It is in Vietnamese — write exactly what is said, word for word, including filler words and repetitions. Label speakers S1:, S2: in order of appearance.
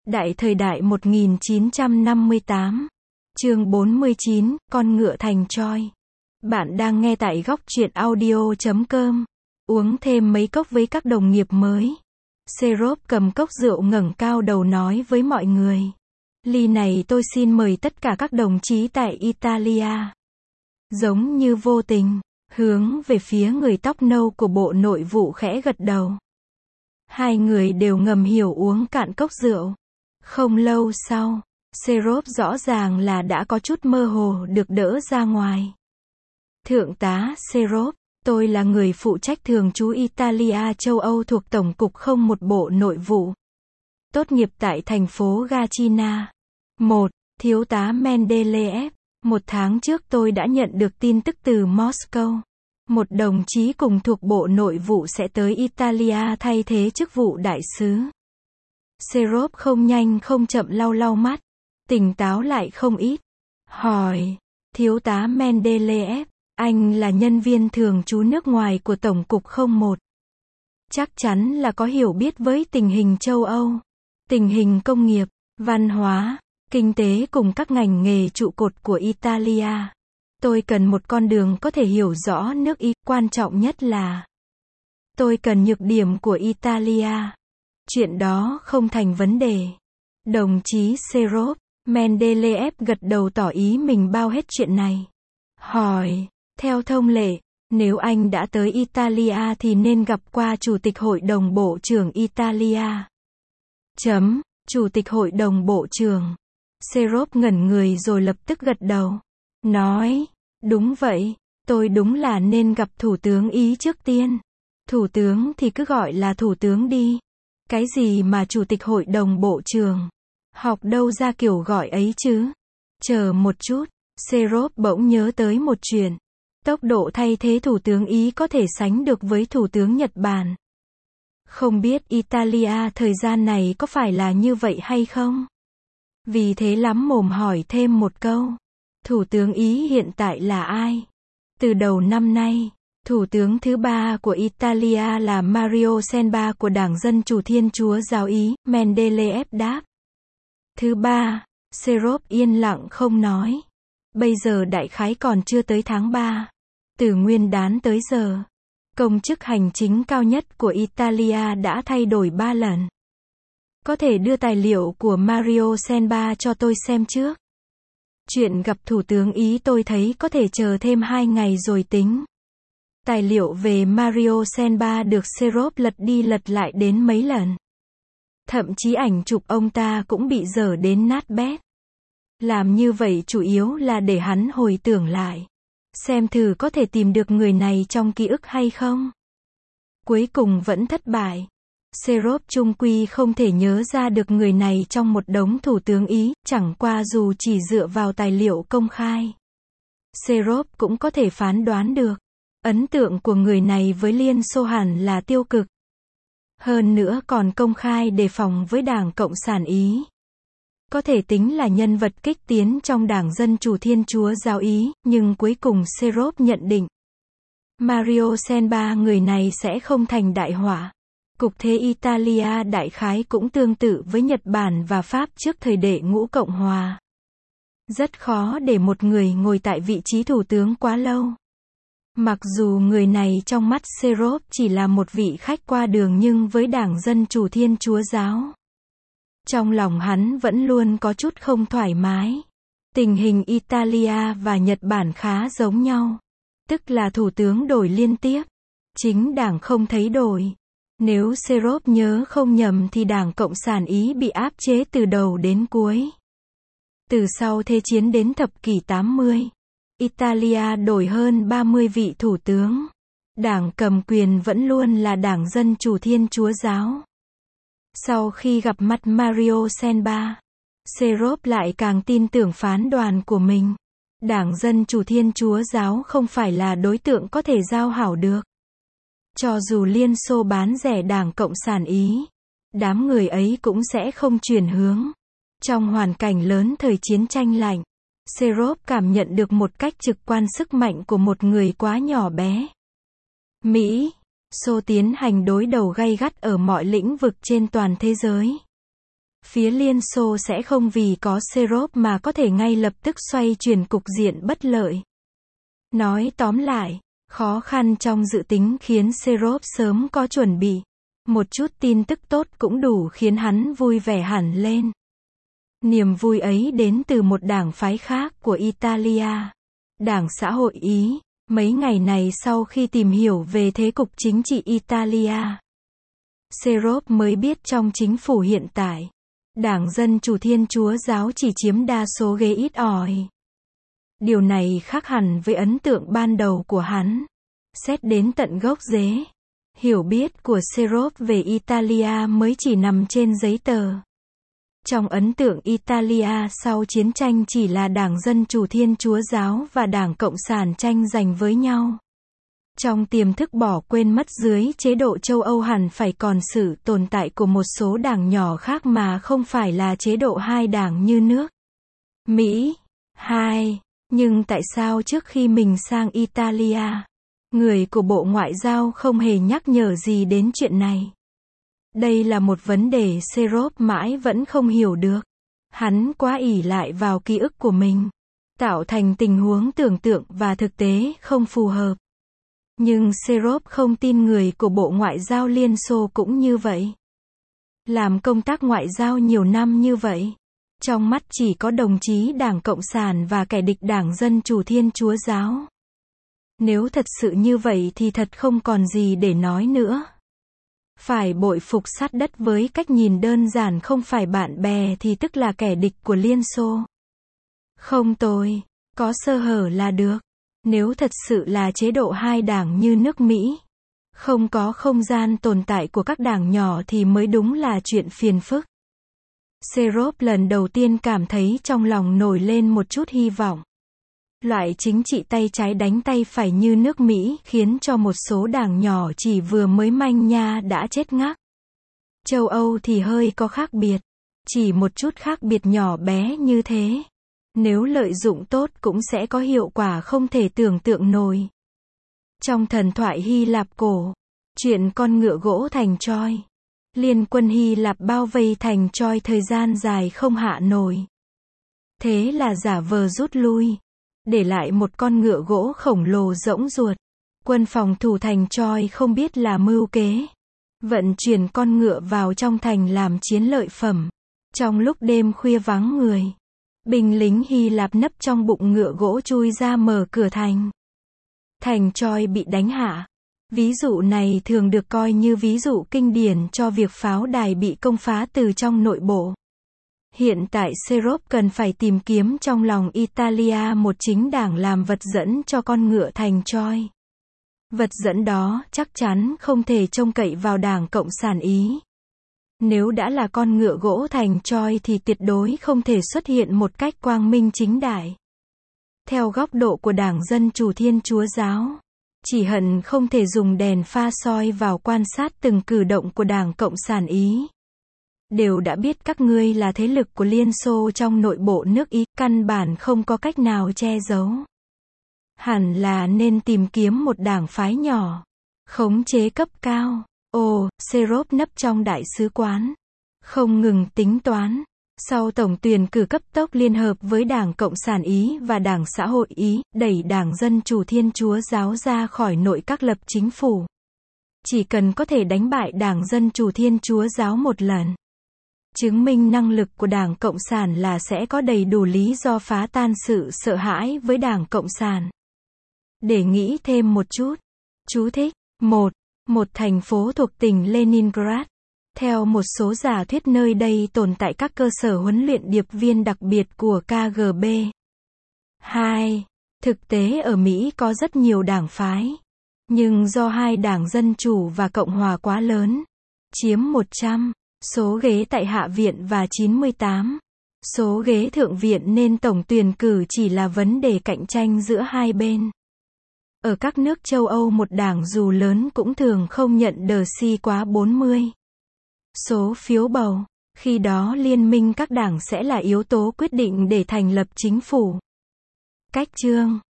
S1: Đại thời đại một nghìn chín trăm năm mươi tám. Chương bốn mươi chín, con ngựa thành Troy. Bạn đang nghe tại góc truyện audio chấm com. Uống thêm mấy cốc với các đồng nghiệp mới. Serop cầm cốc rượu ngẩng cao đầu nói với mọi người. Ly này tôi xin mời tất cả các đồng chí tại Italia. Giống như vô tình, hướng về phía người tóc nâu của Bộ Nội vụ khẽ gật đầu. Hai người đều ngầm hiểu uống cạn cốc rượu. Không lâu sau, Serop rõ ràng là đã có chút mơ hồ được đỡ ra ngoài. Thượng tá Serop, tôi là người phụ trách thường trú Italia châu Âu thuộc Tổng cục không một Bộ Nội vụ. Tốt nghiệp tại thành phố Gachina. một. Thiếu tá Mendeleev. Một tháng trước tôi đã nhận được tin tức từ Moscow. Một đồng chí cùng thuộc Bộ Nội vụ sẽ tới Italia thay thế chức vụ đại sứ. Serop không nhanh không chậm lau lau mắt, tỉnh táo lại không ít. Hỏi, thiếu tá Mendeleev, anh là nhân viên thường trú nước ngoài của Tổng cục không một. Chắc chắn là có hiểu biết với tình hình châu Âu, tình hình công nghiệp, văn hóa, kinh tế cùng các ngành nghề trụ cột của Italia. Tôi cần một con đường có thể hiểu rõ nước Y, quan trọng nhất là tôi cần nhược điểm của Italia. Chuyện đó không thành vấn đề. Đồng chí Serop, Mendeleev gật đầu tỏ ý mình bao hết chuyện này. Hỏi, theo thông lệ, nếu anh đã tới Italia thì nên gặp qua Chủ tịch Hội đồng Bộ trưởng Italia. Chấm, Chủ tịch Hội đồng Bộ trưởng. Serop ngẩn người rồi lập tức gật đầu. Nói, đúng vậy, tôi đúng là nên gặp Thủ tướng Ý trước tiên. Thủ tướng thì cứ gọi là Thủ tướng đi. Cái gì mà Chủ tịch Hội đồng Bộ trưởng? Học đâu ra kiểu gọi ấy chứ? Chờ một chút, Serop bỗng nhớ tới một chuyện. Tốc độ thay thế Thủ tướng Ý có thể sánh được với Thủ tướng Nhật Bản. Không biết Italia thời gian này có phải là như vậy hay không? Vì thế lắm mồm hỏi thêm một câu. Thủ tướng Ý hiện tại là ai? Từ đầu năm nay, Thủ tướng thứ ba của Italia là Mario Senba của Đảng Dân Chủ Thiên Chúa Giáo Ý, Mendeleev đáp. Thứ ba, Serop yên lặng không nói. Bây giờ đại khái còn chưa tới tháng ba. Từ Nguyên đán tới giờ, công chức hành chính cao nhất của Italia đã thay đổi ba lần. Có thể đưa tài liệu của Mario Senba cho tôi xem trước. Chuyện gặp Thủ tướng Ý tôi thấy có thể chờ thêm hai ngày rồi tính. Tài liệu về Mario Senba được Serop lật đi lật lại đến mấy lần. Thậm chí ảnh chụp ông ta cũng bị dở đến nát bét. Làm như vậy chủ yếu là để hắn hồi tưởng lại. Xem thử có thể tìm được người này trong ký ức hay không. Cuối cùng vẫn thất bại. Serop chung quy không thể nhớ ra được người này trong một đống thủ tướng Ý, chẳng qua dù chỉ dựa vào tài liệu công khai. Serop cũng có thể phán đoán được. Ấn tượng của người này với Liên Xô hẳn là tiêu cực. Hơn nữa còn công khai đề phòng với Đảng Cộng sản Ý. Có thể tính là nhân vật kích tiến trong Đảng Dân Chủ Thiên Chúa Giáo Ý, nhưng cuối cùng Serop nhận định. Mario Senba người này sẽ không thành đại họa. Cục thế Italia đại khái cũng tương tự với Nhật Bản và Pháp trước thời đệ ngũ Cộng Hòa. Rất khó để một người ngồi tại vị trí thủ tướng quá lâu. Mặc dù người này trong mắt Serop chỉ là một vị khách qua đường nhưng với Đảng Dân Chủ Thiên Chúa Giáo, trong lòng hắn vẫn luôn có chút không thoải mái. Tình hình Italia và Nhật Bản khá giống nhau. Tức là thủ tướng đổi liên tiếp. Chính đảng không thấy đổi. Nếu Serop nhớ không nhầm thì Đảng Cộng sản Ý bị áp chế từ đầu đến cuối. Từ sau Thế chiến đến thập kỷ tám mươi, Italia đổi hơn ba mươi vị thủ tướng. Đảng cầm quyền vẫn luôn là Đảng Dân Chủ Thiên Chúa Giáo. Sau khi gặp mặt Mario Senba, Serop lại càng tin tưởng phán đoán của mình. Đảng Dân Chủ Thiên Chúa Giáo không phải là đối tượng có thể giao hảo được. Cho dù Liên Xô bán rẻ Đảng Cộng sản Ý, đám người ấy cũng sẽ không chuyển hướng. Trong hoàn cảnh lớn thời chiến tranh lạnh, Serop cảm nhận được một cách trực quan sức mạnh của một người quá nhỏ bé. Mỹ, Xô tiến hành đối đầu gay gắt ở mọi lĩnh vực trên toàn thế giới. phía Liên Xô sẽ không vì có Serov mà có thể ngay lập tức xoay chuyển cục diện bất lợi. Nói tóm lại, khó khăn trong dự tính khiến Serov sớm có chuẩn bị. Một chút tin tức tốt cũng đủ khiến hắn vui vẻ hẳn lên. Niềm vui ấy đến từ một đảng phái khác của Italia, Đảng Xã hội Ý. Mấy ngày này sau khi tìm hiểu về thế cục chính trị Italia, Serov mới biết trong chính phủ hiện tại, Đảng Dân Chủ Thiên Chúa Giáo chỉ chiếm đa số ghế ít ỏi. Điều này khác hẳn với ấn tượng ban đầu của hắn. Xét đến tận gốc rễ, hiểu biết của Serov về Italia mới chỉ nằm trên giấy tờ. Trong ấn tượng Italia sau chiến tranh chỉ là Đảng Dân Chủ Thiên Chúa Giáo và Đảng Cộng sản tranh giành với nhau. Trong tiềm thức bỏ quên mất dưới chế độ châu Âu hẳn phải còn sự tồn tại của một số đảng nhỏ khác mà không phải là chế độ hai đảng như nước Mỹ. Hai. Nhưng tại sao trước khi mình sang Italia, người của Bộ Ngoại giao không hề nhắc nhở gì đến chuyện này? Đây là một vấn đề Serov mãi vẫn không hiểu được. Hắn quá ỷ lại vào ký ức của mình, tạo thành tình huống tưởng tượng và thực tế không phù hợp. Nhưng Serov không tin người của Bộ Ngoại giao Liên Xô cũng như vậy. Làm công tác ngoại giao nhiều năm như vậy, trong mắt chỉ có đồng chí Đảng Cộng sản và kẻ địch Đảng Dân Chủ Thiên Chúa Giáo. Nếu thật sự như vậy thì thật không còn gì để nói nữa. Phải bội phục sát đất với cách nhìn đơn giản không phải bạn bè thì tức là kẻ địch của Liên Xô. Không tồi, có sơ hở là được. Nếu thật sự là chế độ hai đảng như nước Mỹ, không có không gian tồn tại của các đảng nhỏ thì mới đúng là chuyện phiền phức. Serov lần đầu tiên cảm thấy trong lòng nổi lên một chút hy vọng. Loại chính trị tay trái đánh tay phải như nước Mỹ khiến cho một số đảng nhỏ chỉ vừa mới manh nha đã chết ngắc. Châu Âu thì hơi có khác biệt. Chỉ một chút khác biệt nhỏ bé như thế, nếu lợi dụng tốt cũng sẽ có hiệu quả không thể tưởng tượng nổi. Trong thần thoại Hy Lạp cổ, chuyện con ngựa gỗ thành Troy, liên quân Hy Lạp bao vây thành Troy thời gian dài không hạ nổi. Thế là giả vờ rút lui, để lại một con ngựa gỗ khổng lồ rỗng ruột. Quân phòng thủ thành Troy không biết là mưu kế, vận chuyển con ngựa vào trong thành làm chiến lợi phẩm. Trong lúc đêm khuya vắng người, binh lính Hy Lạp nấp trong bụng ngựa gỗ chui ra mở cửa thành. Thành Troy bị đánh hạ. Ví dụ này thường được coi như ví dụ kinh điển cho việc pháo đài bị công phá từ trong nội bộ. Hiện tại Serov cần phải tìm kiếm trong lòng Italia một chính đảng làm vật dẫn cho con ngựa thành Troy. Vật dẫn đó chắc chắn không thể trông cậy vào Đảng Cộng sản Ý. Nếu đã là con ngựa gỗ thành Troy thì tuyệt đối không thể xuất hiện một cách quang minh chính đại. Theo góc độ của Đảng Dân Chủ Thiên Chúa Giáo, chỉ hận không thể dùng đèn pha soi vào quan sát từng cử động của Đảng Cộng sản Ý. Đều đã biết các ngươi là thế lực của Liên Xô trong nội bộ nước Ý, căn bản không có cách nào che giấu. Hẳn là nên tìm kiếm một đảng phái nhỏ, khống chế cấp cao. Ồ, Serov nấp trong đại sứ quán, không ngừng tính toán. Sau tổng tuyển cử cấp tốc liên hợp với Đảng Cộng sản Ý và Đảng Xã hội Ý, đẩy Đảng Dân Chủ Thiên Chúa Giáo ra khỏi nội các lập chính phủ. Chỉ cần có thể đánh bại Đảng Dân Chủ Thiên Chúa Giáo một lần, chứng minh năng lực của Đảng Cộng sản là sẽ có đầy đủ lý do phá tan sự sợ hãi với Đảng Cộng sản. Để nghĩ thêm một chút. Chú thích. một. Một thành phố thuộc tỉnh Leningrad. Theo một số giả thuyết nơi đây tồn tại các cơ sở huấn luyện điệp viên đặc biệt của K G B. hai. Thực tế ở Mỹ có rất nhiều đảng phái. Nhưng do hai đảng Dân Chủ và Cộng Hòa quá lớn, chiếm một trăm số ghế tại Hạ viện và chín mươi tám số ghế Thượng viện nên tổng tuyển cử chỉ là vấn đề cạnh tranh giữa hai bên. Ở các nước châu Âu một đảng dù lớn cũng thường không nhận đờ si quá bốn mươi số phiếu bầu. Khi đó liên minh các đảng sẽ là yếu tố quyết định để thành lập chính phủ. Cách chương